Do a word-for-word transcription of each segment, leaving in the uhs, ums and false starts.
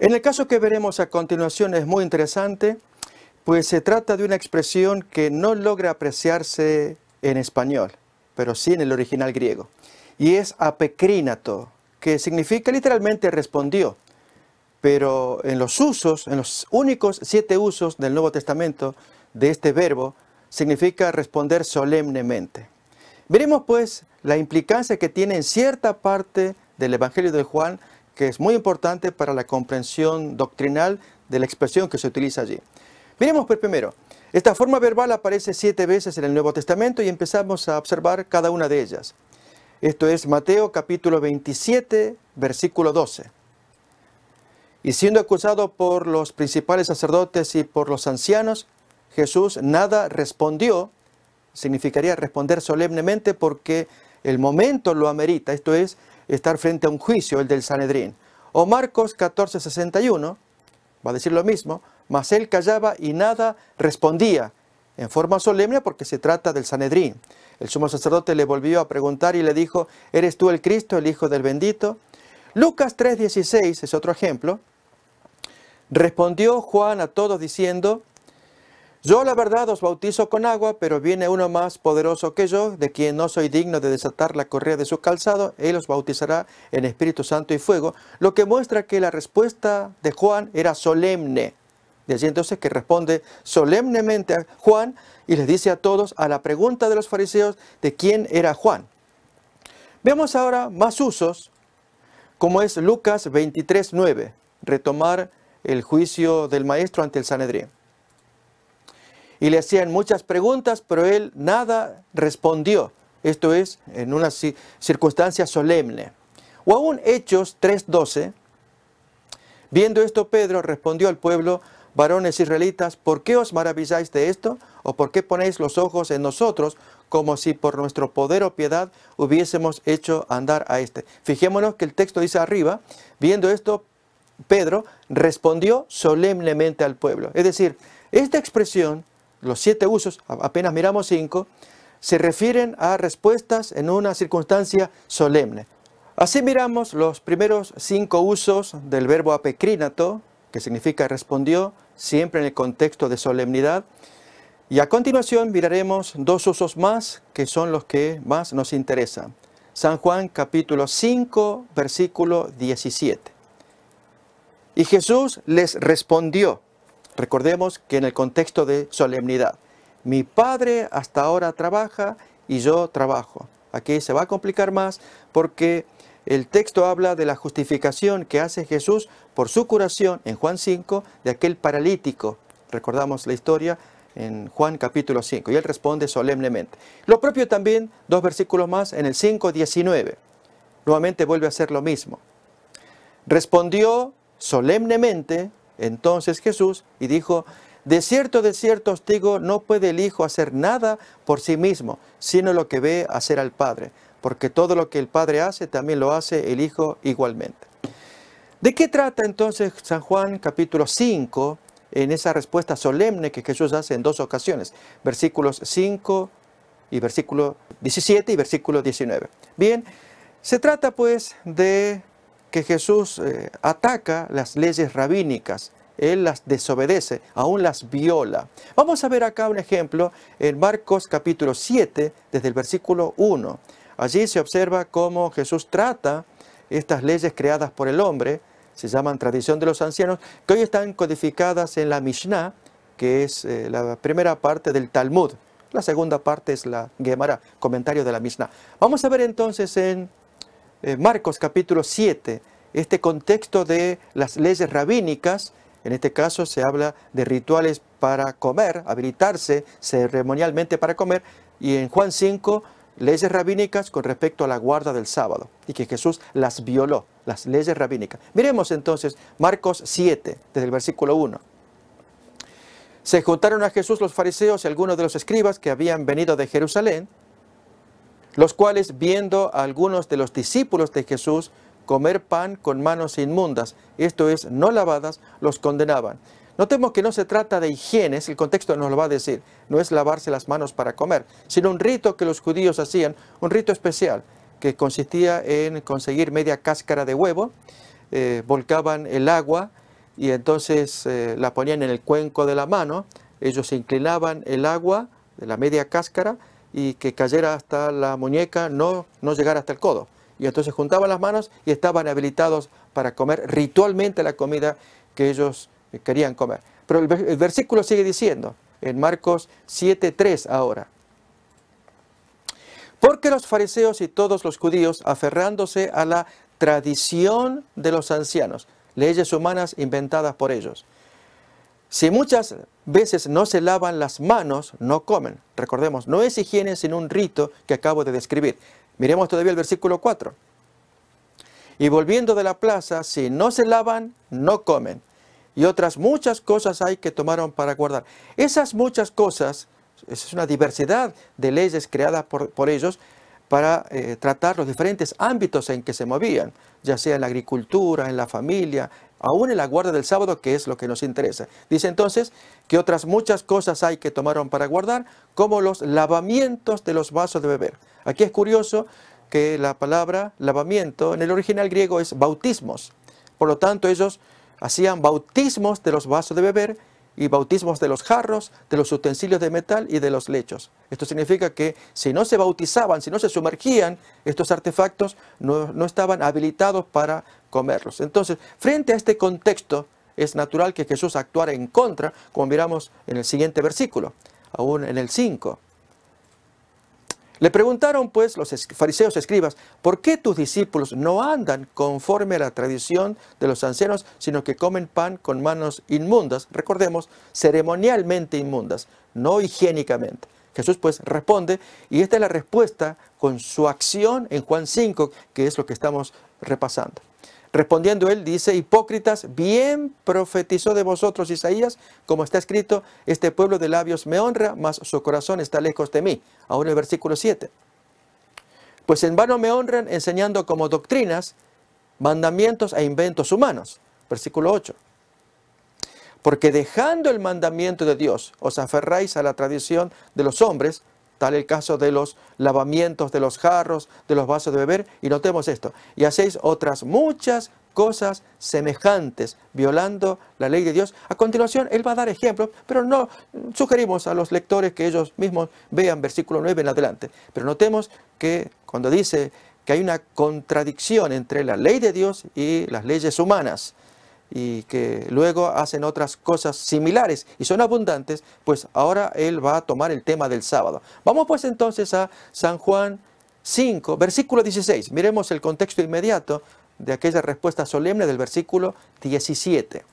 En el caso que veremos a continuación es muy interesante, pues se trata de una expresión que no logra apreciarse en español, pero sí en el original griego. Y es apekrínato, que significa literalmente respondió. Pero en los usos, en los únicos siete usos del Nuevo Testamento de este verbo, significa responder solemnemente. Veremos pues la implicancia que tiene en cierta parte del Evangelio de Juan, que es muy importante para la comprensión doctrinal de la expresión que se utiliza allí. Miremos pues primero, esta forma verbal aparece siete veces en el Nuevo Testamento y empezamos a observar cada una de ellas. Esto es Mateo capítulo veintisiete, versículo doce. Y siendo acusado por los principales sacerdotes y por los ancianos, Jesús nada respondió, significaría responder solemnemente porque el momento lo amerita, esto es, estar frente a un juicio, el del Sanedrín. O Marcos catorce, sesenta y uno, va a decir lo mismo, mas él callaba y nada respondía, en forma solemne porque se trata del Sanedrín. El sumo sacerdote le volvió a preguntar y le dijo, ¿eres tú el Cristo, el Hijo del Bendito? Lucas tres, dieciséis es otro ejemplo. Respondió Juan a todos diciendo, yo la verdad os bautizo con agua, pero viene uno más poderoso que yo, de quien no soy digno de desatar la correa de su calzado, él os bautizará en Espíritu Santo y fuego, lo que muestra que la respuesta de Juan era solemne. De allí entonces que responde solemnemente a Juan y les dice a todos a la pregunta de los fariseos de quién era Juan. Veamos ahora más usos, como es Lucas veintitrés, nueve, retomar el juicio del maestro ante el Sanedrín. Y le hacían muchas preguntas, pero él nada respondió. Esto es, en una circunstancia solemne. O aún Hechos tres, doce. Viendo esto, Pedro respondió al pueblo, varones israelitas, ¿por qué os maravilláis de esto? ¿O por qué ponéis los ojos en nosotros, como si por nuestro poder o piedad hubiésemos hecho andar a este? Fijémonos que el texto dice arriba, viendo esto, Pedro respondió solemnemente al pueblo. Es decir, esta expresión, los siete usos, apenas miramos cinco, se refieren a respuestas en una circunstancia solemne. Así miramos los primeros cinco usos del verbo apekrínato, que significa respondió, siempre en el contexto de solemnidad. Y a continuación miraremos dos usos más, que son los que más nos interesan. San Juan capítulo cinco, versículo diecisiete. Y Jesús les respondió. Recordemos que en el contexto de solemnidad, mi Padre hasta ahora trabaja y yo trabajo. Aquí se va a complicar más porque el texto habla de la justificación que hace Jesús por su curación en Juan cinco de aquel paralítico. Recordamos la historia en Juan capítulo cinco y él responde solemnemente. Lo propio también, dos versículos más, en el cinco, diecinueve. Nuevamente vuelve a hacer lo mismo. Respondió solemnemente entonces Jesús y dijo, de cierto, de cierto os digo, no puede el Hijo hacer nada por sí mismo, sino lo que ve hacer al Padre, porque todo lo que el Padre hace, también lo hace el Hijo igualmente. ¿De qué trata entonces San Juan capítulo cinco en esa respuesta solemne que Jesús hace en dos ocasiones? Versículos cinco y versículo diecisiete y versículo diecinueve. Bien, se trata pues de que Jesús eh, ataca las leyes rabínicas, Él las desobedece, aún las viola. Vamos a ver acá un ejemplo en Marcos capítulo siete, desde el versículo uno. Allí se observa cómo Jesús trata estas leyes creadas por el hombre, se llaman tradición de los ancianos, que hoy están codificadas en la Mishnah, que es eh, la primera parte del Talmud. La segunda parte es la Gemara, comentario de la Mishnah. Vamos a ver entonces en Eh, Marcos capítulo siete, este contexto de las leyes rabínicas. En este caso se habla de rituales para comer, habilitarse ceremonialmente para comer, y en Juan cinco, leyes rabínicas con respecto a la guarda del sábado, y que Jesús las violó, las leyes rabínicas. Miremos entonces Marcos siete, desde el versículo uno. Se juntaron a Jesús los fariseos y algunos de los escribas que habían venido de Jerusalén, los cuales, viendo a algunos de los discípulos de Jesús comer pan con manos inmundas, esto es, no lavadas, los condenaban. Notemos que no se trata de higiene, el contexto nos lo va a decir, no es lavarse las manos para comer, sino un rito que los judíos hacían, un rito especial, que consistía en conseguir media cáscara de huevo, eh, volcaban el agua y entonces eh, la ponían en el cuenco de la mano, ellos inclinaban el agua de la media cáscara y que cayera hasta la muñeca, no, no llegara hasta el codo. Y entonces juntaban las manos y estaban habilitados para comer ritualmente la comida que ellos querían comer. Pero el, el versículo sigue diciendo, en Marcos siete tres ahora: porque los fariseos y todos los judíos, aferrándose a la tradición de los ancianos, leyes humanas inventadas por ellos, si muchas veces no se lavan las manos, no comen. Recordemos, no es higiene sino un rito que acabo de describir. Miremos todavía el versículo cuatro. Y volviendo de la plaza, si no se lavan, no comen. Y otras muchas cosas hay que tomaron para guardar. Esas muchas cosas, es una diversidad de leyes creadas por, por ellos para eh, tratar los diferentes ámbitos en que se movían, ya sea en la agricultura, en la familia, aún en la guarda del sábado, que es lo que nos interesa. Dice entonces que otras muchas cosas hay que tomaron para guardar, como los lavamientos de los vasos de beber. Aquí es curioso que la palabra lavamiento en el original griego es bautismos. Por lo tanto, ellos hacían bautismos de los vasos de beber y bautismos de los jarros, de los utensilios de metal y de los lechos. Esto significa que si no se bautizaban, si no se sumergían, estos artefactos no, no estaban habilitados para comerlos. Entonces, frente a este contexto, es natural que Jesús actuara en contra, como miramos en el siguiente versículo, aún en el cinco. Le preguntaron pues los fariseos escribas: ¿por qué tus discípulos no andan conforme a la tradición de los ancianos, sino que comen pan con manos inmundas? Recordemos, ceremonialmente inmundas, no higiénicamente. Jesús pues responde, y esta es la respuesta con su acción en Juan cinco, que es lo que estamos repasando. Respondiendo él, dice: hipócritas, bien profetizó de vosotros Isaías, como está escrito: este pueblo de labios me honra, mas su corazón está lejos de mí. Ahora el versículo siete. Pues en vano me honran, enseñando como doctrinas mandamientos e inventos humanos. Versículo ocho. Porque dejando el mandamiento de Dios, os aferráis a la tradición de los hombres, tal el caso de los lavamientos de los jarros, de los vasos de beber, y notemos esto, y hacéis otras muchas cosas semejantes, violando la ley de Dios. A continuación, él va a dar ejemplos, pero no sugerimos a los lectores que ellos mismos vean versículo nueve en adelante. Pero notemos que cuando dice que hay una contradicción entre la ley de Dios y las leyes humanas, y que luego hacen otras cosas similares y son abundantes, pues ahora él va a tomar el tema del sábado. Vamos pues entonces a San Juan cinco, versículo dieciséis. Miremos el contexto inmediato de aquella respuesta solemne del versículo diecisiete.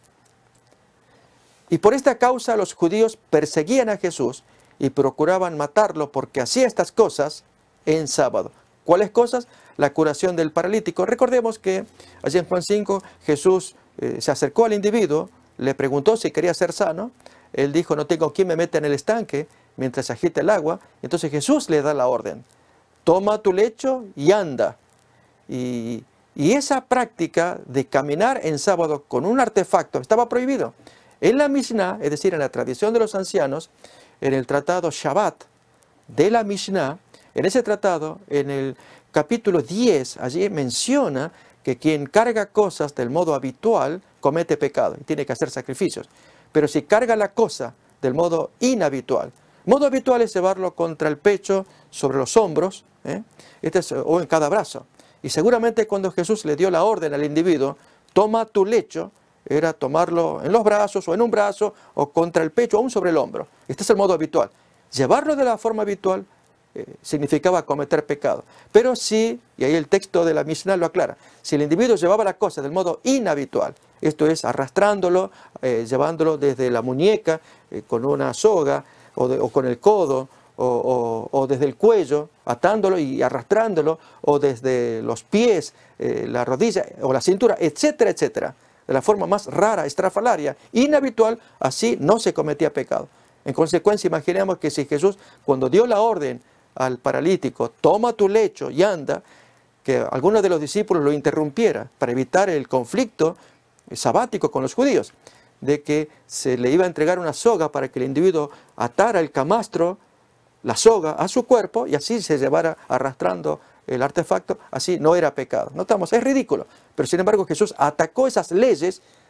Y por esta causa los judíos perseguían a Jesús y procuraban matarlo porque hacía estas cosas en sábado. ¿Cuáles cosas? La curación del paralítico. Recordemos que allí en Juan cinco Jesús eh, se acercó al individuo, le preguntó si quería ser sano. Él dijo: no tengo quien me meta en el estanque mientras se agita el agua. Entonces Jesús le da la orden: toma tu lecho y anda. Y, y esa práctica de caminar en sábado con un artefacto estaba prohibido. En la Mishnah, es decir, en la tradición de los ancianos, en el tratado Shabbat de la Mishnah, en ese tratado, en el capítulo diez, allí menciona que quien carga cosas del modo habitual comete pecado y tiene que hacer sacrificios. Pero si carga la cosa del modo inhabitual, modo habitual es llevarlo contra el pecho, sobre los hombros, ¿eh? este es, o en cada brazo. Y seguramente cuando Jesús le dio la orden al individuo: toma tu lecho, era tomarlo en los brazos o en un brazo o contra el pecho o aún sobre el hombro. Este es el modo habitual. Llevarlo de la forma habitual Eh, significaba cometer pecado. Pero si, y ahí el texto de la Mishnah lo aclara, si el individuo llevaba la cosa del modo inhabitual, esto es arrastrándolo, eh, llevándolo desde la muñeca eh, con una soga o, de, o con el codo o, o, o desde el cuello, atándolo y arrastrándolo, o desde los pies, eh, la rodilla o la cintura, etcétera, etcétera, de la forma más rara, estrafalaria, inhabitual, así no se cometía pecado. En consecuencia, imaginemos que si Jesús, cuando dio la orden al paralítico: toma tu lecho y anda, que alguno de los discípulos lo interrumpiera para evitar el conflicto sabático con los judíos, de que se le iba a entregar una soga para que el individuo atara el camastro, la soga, a su cuerpo y así se llevara arrastrando el artefacto, así no era pecado. Notamos, es ridículo, pero sin embargo Jesús atacó esas leyes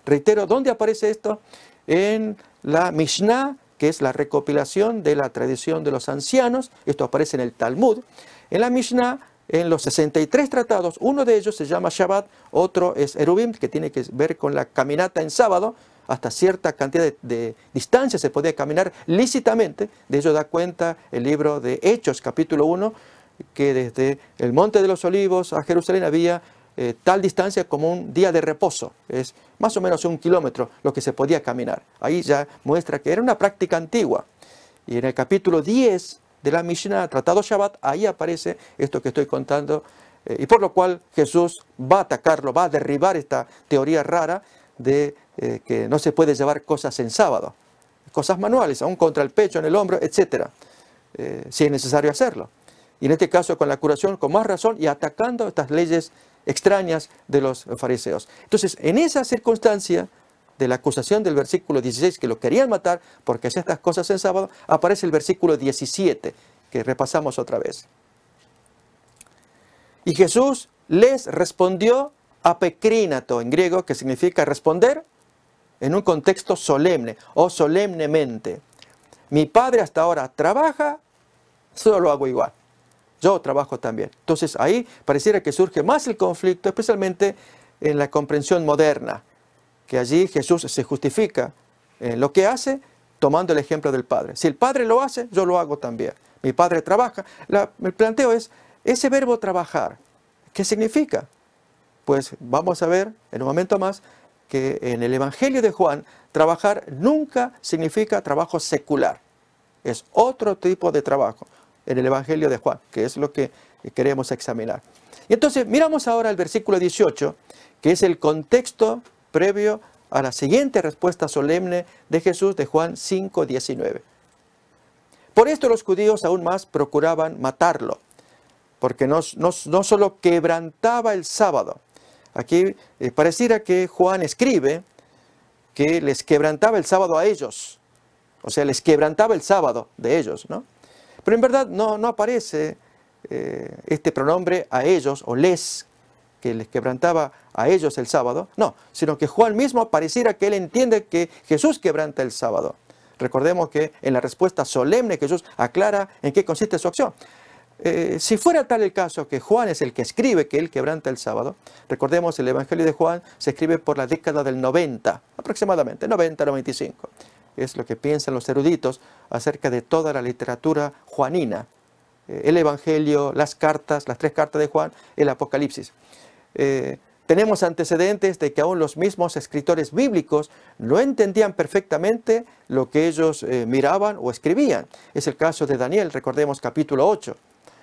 Reitero, ¿dónde aparece esto? En la Mishnah, que es la recopilación de la tradición de los ancianos. Esto aparece en el Talmud. En la Mishnah, en los sesenta y tres tratados, uno de ellos se llama Shabbat, otro es Eruvim, que tiene que ver con la caminata en sábado. Hasta cierta cantidad de, de distancia se podía caminar lícitamente. De ello da cuenta el libro de Hechos, capítulo uno, que desde el Monte de los Olivos a Jerusalén había eh, tal distancia como un día de reposo. Es más o menos un kilómetro lo que se podía caminar. Ahí ya muestra que era una práctica antigua. Y en el capítulo diez de la Mishnah, Tratado Shabbat, ahí aparece esto que estoy contando, eh, y por lo cual Jesús va a atacarlo, va a derribar esta teoría rara de eh, que no se puede llevar cosas en sábado, cosas manuales, aún contra el pecho, en el hombro, etcétera, eh, si es necesario hacerlo. Y en este caso con la curación, con más razón, y atacando estas leyes extrañas de los fariseos. Entonces, en esa circunstancia de la acusación del versículo dieciséis, que lo querían matar porque hacía estas cosas en sábado, aparece el versículo diecisiete, que repasamos otra vez. Y Jesús les respondió apekrínato, en griego, que significa responder en un contexto solemne o solemnemente. Mi padre hasta ahora trabaja, solo lo hago igual. Yo trabajo también. Entonces ahí pareciera que surge más el conflicto, especialmente en la comprensión moderna, que allí Jesús se justifica en lo que hace tomando el ejemplo del Padre. Si el Padre lo hace, yo lo hago también. Mi Padre trabaja. La, el planteo es, ese verbo trabajar, ¿qué significa? Pues vamos a ver en un momento más que en el Evangelio de Juan, trabajar nunca significa trabajo secular. Es otro tipo de trabajo en el Evangelio de Juan, que es lo que queremos examinar. Y entonces miramos ahora el versículo dieciocho, que es el contexto previo a la siguiente respuesta solemne de Jesús de Juan cinco diecinueve. Por esto los judíos aún más procuraban matarlo, porque no, no, no solo quebrantaba el sábado. Aquí eh, pareciera que Juan escribe que les quebrantaba el sábado a ellos, o sea, les quebrantaba el sábado de ellos, ¿no? Pero en verdad no, no aparece eh, este pronombre a ellos o les, que les quebrantaba a ellos el sábado. No, sino que Juan mismo pareciera que él entiende que Jesús quebranta el sábado. Recordemos que en la respuesta solemne Jesús aclara en qué consiste su acción. Eh, si fuera tal el caso que Juan es el que escribe que él quebranta el sábado, recordemos el Evangelio de Juan se escribe por la década del noventa, aproximadamente, noventa, noventa y cinco. Es lo que piensan los eruditos acerca de toda la literatura juanina. Eh, el Evangelio, las cartas, las tres cartas de Juan, el Apocalipsis. Eh, tenemos antecedentes de que aún los mismos escritores bíblicos no entendían perfectamente lo que ellos eh, miraban o escribían. Es el caso de Daniel, recordemos capítulo ocho,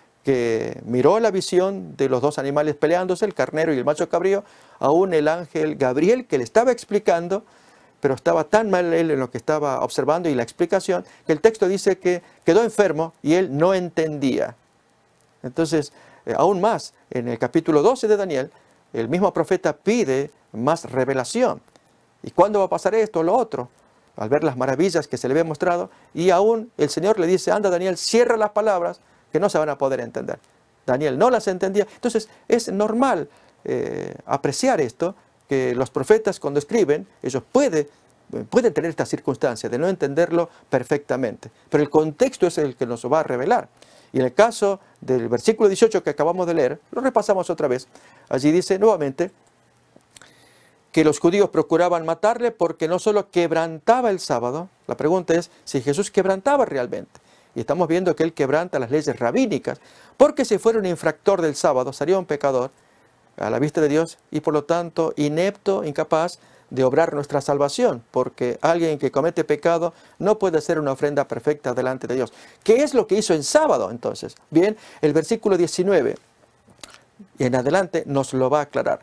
que miró la visión de los dos animales peleándose, el carnero y el macho cabrío, aún el ángel Gabriel que le estaba explicando, pero estaba tan mal él en lo que estaba observando y la explicación, que el texto dice que quedó enfermo y él no entendía. Entonces, eh, aún más, en el capítulo doce de Daniel, el mismo profeta pide más revelación. ¿Y cuándo va a pasar esto o lo otro? Al ver las maravillas que se le había mostrado, y aún el Señor le dice, anda Daniel, cierra las palabras que no se van a poder entender. Daniel no las entendía. Entonces, es normal eh, apreciar esto, que los profetas cuando escriben, ellos pueden, pueden tener esta circunstancia de no entenderlo perfectamente. Pero el contexto es el que nos va a revelar. Y en el caso del versículo dieciocho que acabamos de leer, lo repasamos otra vez. Allí dice nuevamente que los judíos procuraban matarle porque no solo quebrantaba el sábado. La pregunta es si Jesús quebrantaba realmente. Y estamos viendo que él quebranta las leyes rabínicas, porque si fuera un infractor del sábado, sería un pecador a la vista de Dios y por lo tanto inepto, incapaz de obrar nuestra salvación, porque alguien que comete pecado no puede hacer una ofrenda perfecta delante de Dios. ¿Qué es lo que hizo en sábado entonces? Bien, el versículo diecinueve en adelante nos lo va a aclarar.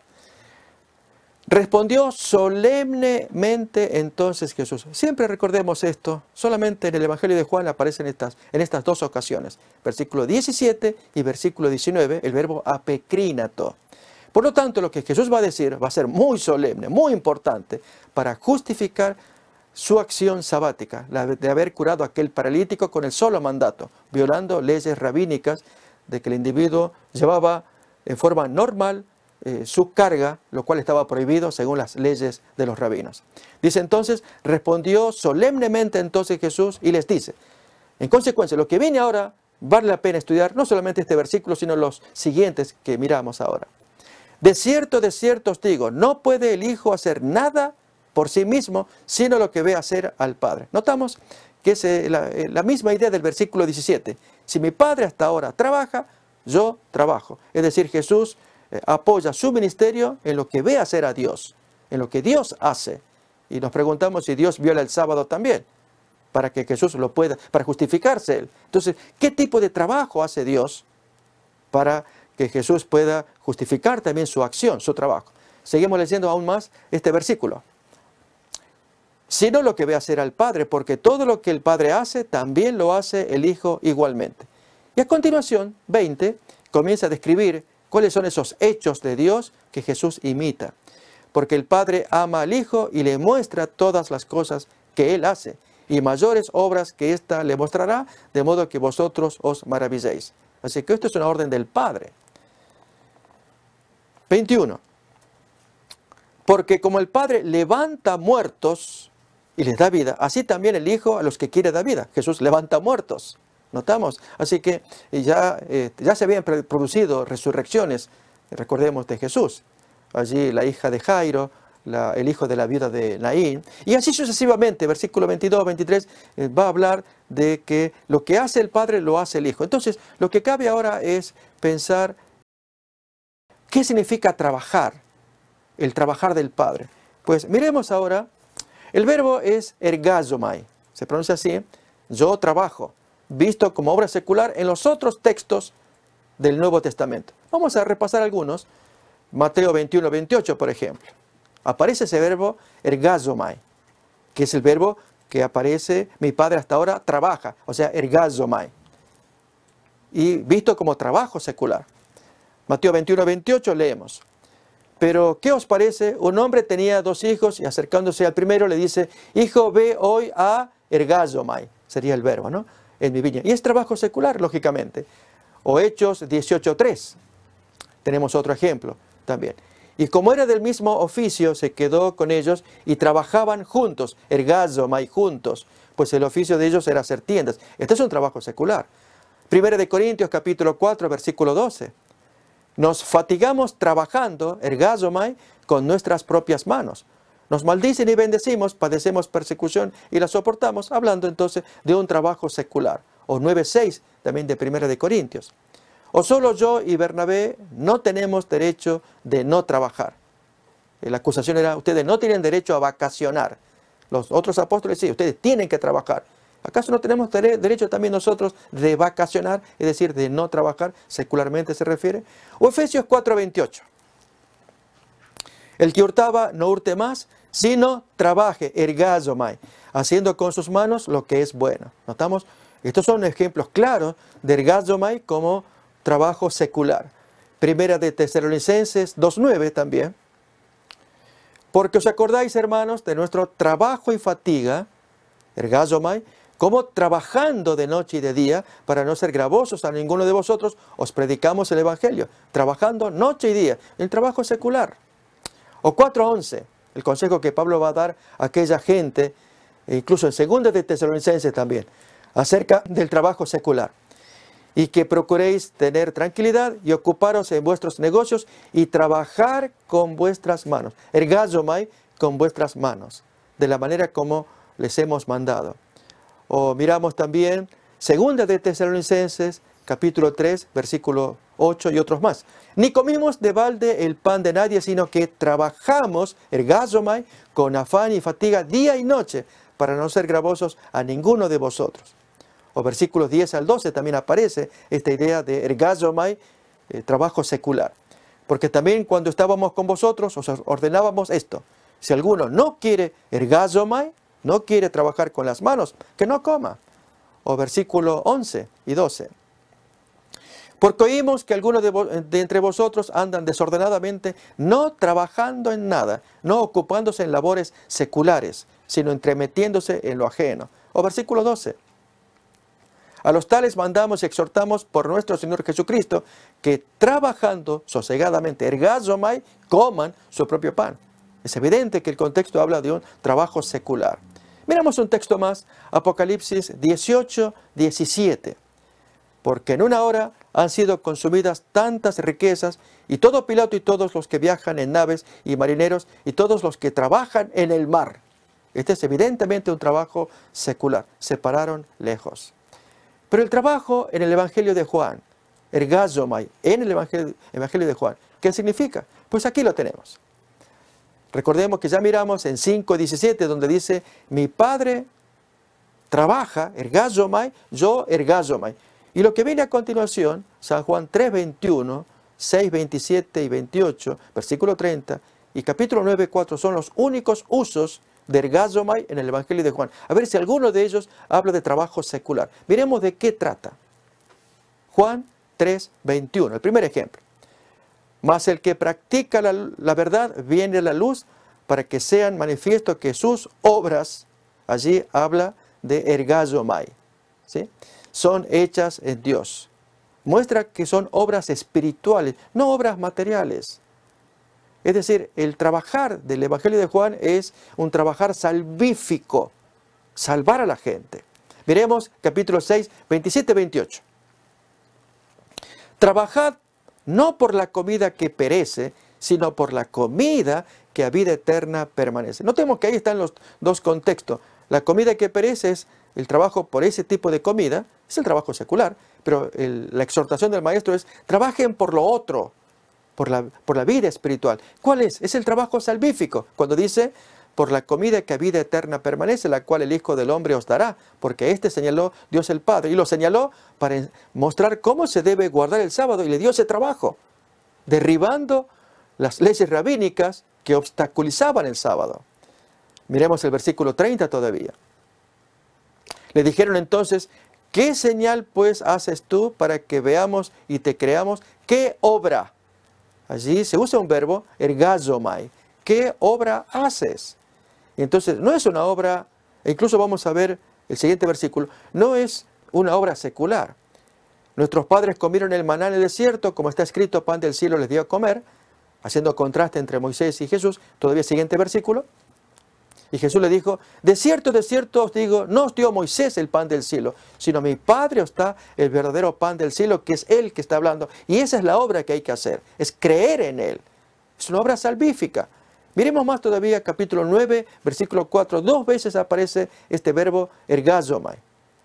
Respondió solemnemente entonces Jesús. Siempre recordemos esto, solamente en el Evangelio de Juan aparecen estas, en estas dos ocasiones, versículo diecisiete y versículo diecinueve, el verbo apekrínato. Por lo tanto, lo que Jesús va a decir va a ser muy solemne, muy importante, para justificar su acción sabática, la de haber curado a aquel paralítico con el solo mandato, violando leyes rabínicas de que el individuo llevaba en forma normal eh, su carga, lo cual estaba prohibido según las leyes de los rabinos. Dice entonces, respondió solemnemente entonces Jesús y les dice, en consecuencia, lo que viene ahora vale la pena estudiar, no solamente este versículo, sino los siguientes que miramos ahora. De cierto, de cierto os digo, no puede el Hijo hacer nada por sí mismo, sino lo que ve hacer al Padre. Notamos que es eh, la, eh, la misma idea del versículo diecisiete. Si mi Padre hasta ahora trabaja, yo trabajo. Es decir, Jesús eh, apoya su ministerio en lo que ve hacer a Dios, en lo que Dios hace. Y nos preguntamos si Dios viola el sábado también, para que Jesús lo pueda, para justificarse él. Entonces, ¿qué tipo de trabajo hace Dios para que Jesús pueda justificar también su acción, su trabajo? Seguimos leyendo aún más este versículo. Sino lo que ve hacer al Padre, porque todo lo que el Padre hace, también lo hace el Hijo igualmente. Y a continuación, veinte, comienza a describir cuáles son esos hechos de Dios que Jesús imita. Porque el Padre ama al Hijo y le muestra todas las cosas que Él hace, y mayores obras que ésta le mostrará, de modo que vosotros os maravilléis. Así que esto es una orden del Padre. veintiuno. Porque como el Padre levanta muertos y les da vida, así también el Hijo a los que quiere da vida. Jesús levanta muertos. ¿Notamos? Así que ya, eh, ya se habían producido resurrecciones, recordemos, de Jesús. Allí la hija de Jairo, La, el hijo de la viuda de Naín, y así sucesivamente, versículo veintidós, veintitrés, eh, va a hablar de que lo que hace el Padre lo hace el Hijo. Entonces, lo que cabe ahora es pensar, ¿qué significa trabajar? El trabajar del Padre. Pues miremos ahora, el verbo es ergazomai, se pronuncia así, yo trabajo, visto como obra secular en los otros textos del Nuevo Testamento. Vamos a repasar algunos. Mateo veintiuno, veintiocho, por ejemplo. Aparece ese verbo ergazomai, que es el verbo que aparece, mi Padre hasta ahora trabaja, o sea, ergazomai. Y visto como trabajo secular. Mateo veintiuno, veintiocho leemos. Pero, ¿qué os parece? Un hombre tenía dos hijos y acercándose al primero le dice, hijo, ve hoy a ergazomai, sería el verbo, ¿no? En mi viña. Y es trabajo secular, lógicamente. O Hechos dieciocho, tres. Tenemos otro ejemplo también. Y como era del mismo oficio, se quedó con ellos y trabajaban juntos, ergazomai, juntos, pues el oficio de ellos era hacer tiendas. Este es un trabajo secular. Primera de Corintios, capítulo cuatro, versículo doce. Nos fatigamos trabajando, ergazomai, con nuestras propias manos. Nos maldicen y bendecimos, padecemos persecución y la soportamos, hablando entonces de un trabajo secular. O nueve seis, también de Primera de Corintios. O solo yo y Bernabé no tenemos derecho de no trabajar. La acusación era, ustedes no tienen derecho a vacacionar. Los otros apóstoles sí, ustedes tienen que trabajar. ¿Acaso no tenemos derecho también nosotros de vacacionar, es decir, de no trabajar? Secularmente se refiere. O Efesios cuatro, veintiocho. El que hurtaba no hurte más, sino trabaje, ergazomai, haciendo con sus manos lo que es bueno. ¿Notamos? Estos son ejemplos claros de ergazomai como trabajo secular. Primera de Tesalonicenses dos nueve también. Porque os acordáis, hermanos, de nuestro trabajo y fatiga, ergazomai, como trabajando de noche y de día, para no ser gravosos a ninguno de vosotros, os predicamos el Evangelio, trabajando noche y día, el trabajo secular. O cuatro once, el consejo que Pablo va a dar a aquella gente, incluso en Segunda de Tesalonicenses también, acerca del trabajo secular. Y que procuréis tener tranquilidad y ocuparos en vuestros negocios y trabajar con vuestras manos. Ergazomai, con vuestras manos, de la manera como les hemos mandado. O miramos también Segunda de Tesalonicenses, capítulo tres, versículo ocho y otros más. Ni comimos de balde el pan de nadie, sino que trabajamos, ergazomai, con afán y fatiga día y noche, para no ser gravosos a ninguno de vosotros. O versículos diez al doce también aparece esta idea de ergazomai, eh, trabajo secular. Porque también cuando estábamos con vosotros os ordenábamos esto. Si alguno no quiere ergazomai, no quiere trabajar con las manos, que no coma. O versículo once y doce. Porque oímos que algunos de, de entre vosotros andan desordenadamente, no trabajando en nada, no ocupándose en labores seculares, sino entremetiéndose en lo ajeno. O versículo doce. A los tales mandamos y exhortamos por nuestro Señor Jesucristo, que trabajando sosegadamente, ergazomai, coman su propio pan. Es evidente que el contexto habla de un trabajo secular. Miramos un texto más, Apocalipsis dieciocho, diecisiete. Porque en una hora han sido consumidas tantas riquezas, y todo Pilato y todos los que viajan en naves y marineros, y todos los que trabajan en el mar. Este es evidentemente un trabajo secular, se pararon lejos. Pero el trabajo en el Evangelio de Juan, ergazomai, en el Evangelio, Evangelio de Juan, ¿qué significa? Pues aquí lo tenemos. Recordemos que ya miramos en cinco diecisiete, donde dice, mi Padre trabaja, ergazomai, yo ergazomai. Y lo que viene a continuación, San Juan tres veintiuno, seis veintisiete y veintiocho, versículo treinta, y capítulo nueve cuatro son los únicos usos de ergazomai en el Evangelio de Juan. A ver si alguno de ellos habla de trabajo secular. Miremos de qué trata. Juan tres veintiuno, el primer ejemplo. Mas el que practica la, la verdad viene a la luz para que sean manifiesto que sus obras, allí habla de ergazomai, ¿sí?, son hechas en Dios. Muestra que son obras espirituales, no obras materiales. Es decir, el trabajar del Evangelio de Juan es un trabajar salvífico, salvar a la gente. Miremos capítulo seis, veintisiete y veintiocho. Trabajad no por la comida que perece, sino por la comida que a vida eterna permanece. Notemos que ahí están los dos contextos. La comida que perece es el trabajo por ese tipo de comida, es el trabajo secular, pero el, la exhortación del maestro es, trabajen por lo otro, por la, por la vida espiritual. ¿Cuál es? Es el trabajo salvífico, cuando dice, por la comida que a vida eterna permanece, la cual el Hijo del Hombre os dará, porque este señaló Dios el Padre, y lo señaló para mostrar cómo se debe guardar el sábado, y le dio ese trabajo, derribando las leyes rabínicas que obstaculizaban el sábado. Miremos el versículo treinta todavía. Le dijeron entonces, ¿qué señal pues haces tú para que veamos y te creamos? ¿Qué obra? Allí se usa un verbo, ergazomai. ¿Qué obra haces? Y entonces no es una obra, e incluso vamos a ver el siguiente versículo, no es una obra secular. Nuestros padres comieron el maná en el desierto, como está escrito, pan del cielo les dio a comer, haciendo contraste entre Moisés y Jesús. Todavía siguiente versículo. Y Jesús le dijo, de cierto, de cierto os digo, no os dio Moisés el pan del cielo, sino mi Padre os da el verdadero pan del cielo, que es Él que está hablando. Y esa es la obra que hay que hacer, es creer en Él. Es una obra salvífica. Miremos más todavía, capítulo nueve, versículo cuatro. Dos veces aparece este verbo ergazomai.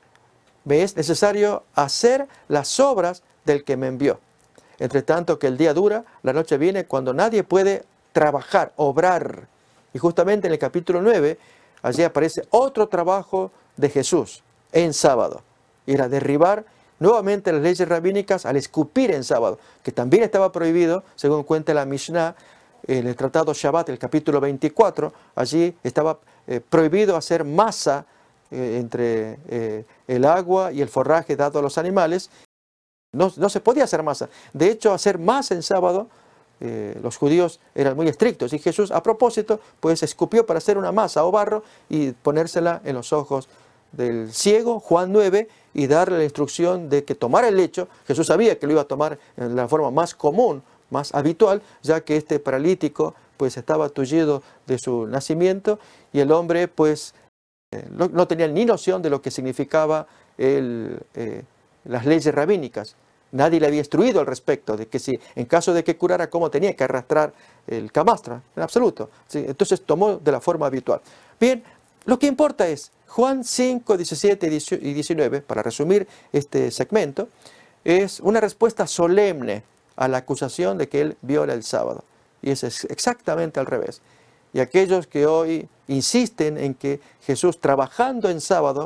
Me es necesario hacer las obras del que me envió. Entre tanto que el día dura, la noche viene cuando nadie puede trabajar, obrar. Y justamente en el capítulo nueve, allí aparece otro trabajo de Jesús en sábado. Era derribar nuevamente las leyes rabínicas al escupir en sábado, que también estaba prohibido, según cuenta la Mishnah, en el tratado Shabbat, el capítulo veinticuatro, allí estaba eh, prohibido hacer masa eh, entre eh, el agua y el forraje dado a los animales. No, no se podía hacer masa. De hecho, hacer masa en sábado, Eh, los judíos eran muy estrictos, y Jesús a propósito pues escupió para hacer una masa o barro y ponérsela en los ojos del ciego, Juan nueve, y darle la instrucción de que tomara el lecho. Jesús sabía que lo iba a tomar en la forma más común, más habitual, ya que este paralítico pues estaba tullido de su nacimiento, y el hombre pues eh, no, no tenía ni noción de lo que significaba el, eh, las leyes rabínicas. Nadie le había instruido al respecto, de que si en caso de que curara, cómo tenía que arrastrar el camastro, en absoluto. ¿Sí? Entonces tomó de la forma habitual. Bien, lo que importa es Juan cinco, diecisiete y diecinueve, para resumir este segmento, es una respuesta solemne a la acusación de que él viola el sábado. Y es exactamente al revés. Y aquellos que hoy insisten en que Jesús, trabajando en sábado,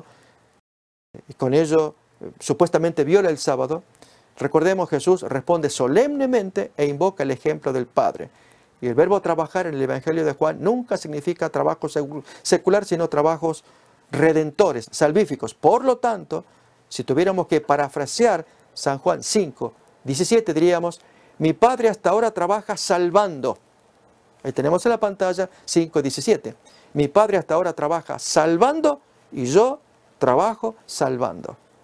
y con ello eh, supuestamente viola el sábado, recordemos, Jesús responde solemnemente e invoca el ejemplo del Padre. Y el verbo trabajar en el Evangelio de Juan nunca significa trabajo secular, sino trabajos redentores, salvíficos. Por lo tanto, si tuviéramos que parafrasear San Juan cinco, diecisiete, diríamos, mi Padre hasta ahora trabaja salvando. Ahí tenemos en la pantalla cinco, diecisiete. Mi Padre hasta ahora trabaja salvando y yo trabajo salvando.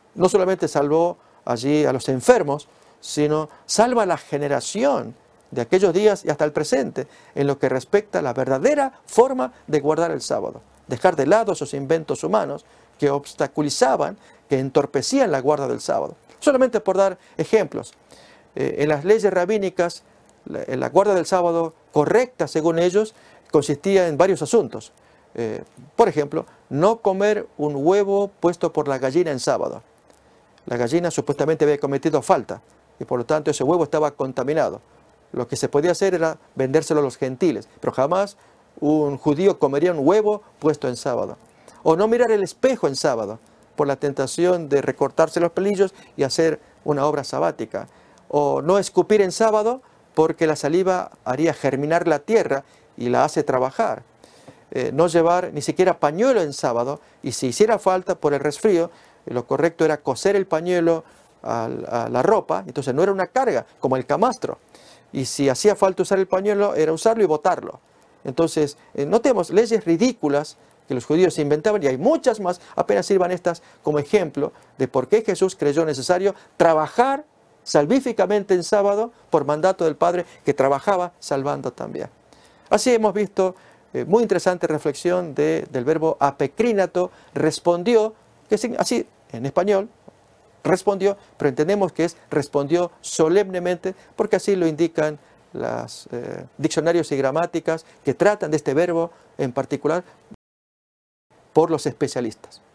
no solamente salvó allí a los enfermos, sino salva a la generación de aquellos días y hasta el presente, en lo que respecta a la verdadera forma de guardar el sábado. Dejar de lado esos inventos humanos que obstaculizaban, que entorpecían la guarda del sábado. Solamente por dar ejemplos, eh, en las leyes rabínicas, la, la guarda del sábado correcta, según ellos, consistía en varios asuntos. Eh, por ejemplo, no comer un huevo puesto por la gallina en sábado. La gallina supuestamente había cometido falta y por lo tanto ese huevo estaba contaminado. Lo que se podía hacer era vendérselo a los gentiles, pero jamás un judío comería un huevo puesto en sábado. O no mirar el espejo en sábado, por la tentación de recortarse los pelillos y hacer una obra sabática. O no escupir en sábado, porque la saliva haría germinar la tierra y la hace trabajar. Eh, no llevar ni siquiera pañuelo en sábado, y si hiciera falta por el resfrío, lo correcto era coser el pañuelo a, a la ropa, entonces no era una carga, como el camastro. Y si hacía falta usar el pañuelo, era usarlo y botarlo. Entonces, eh, notemos leyes ridículas que los judíos inventaban, y hay muchas más, apenas sirvan estas como ejemplo de por qué Jesús creyó necesario trabajar salvíficamente en sábado por mandato del Padre, que trabajaba salvando también. Así hemos visto eh, muy interesante reflexión de, del verbo apecrínato, respondió, que es así en español, respondió, pero entendemos que es respondió solemnemente, porque así lo indican los eh, diccionarios y gramáticas que tratan de este verbo en particular por los especialistas.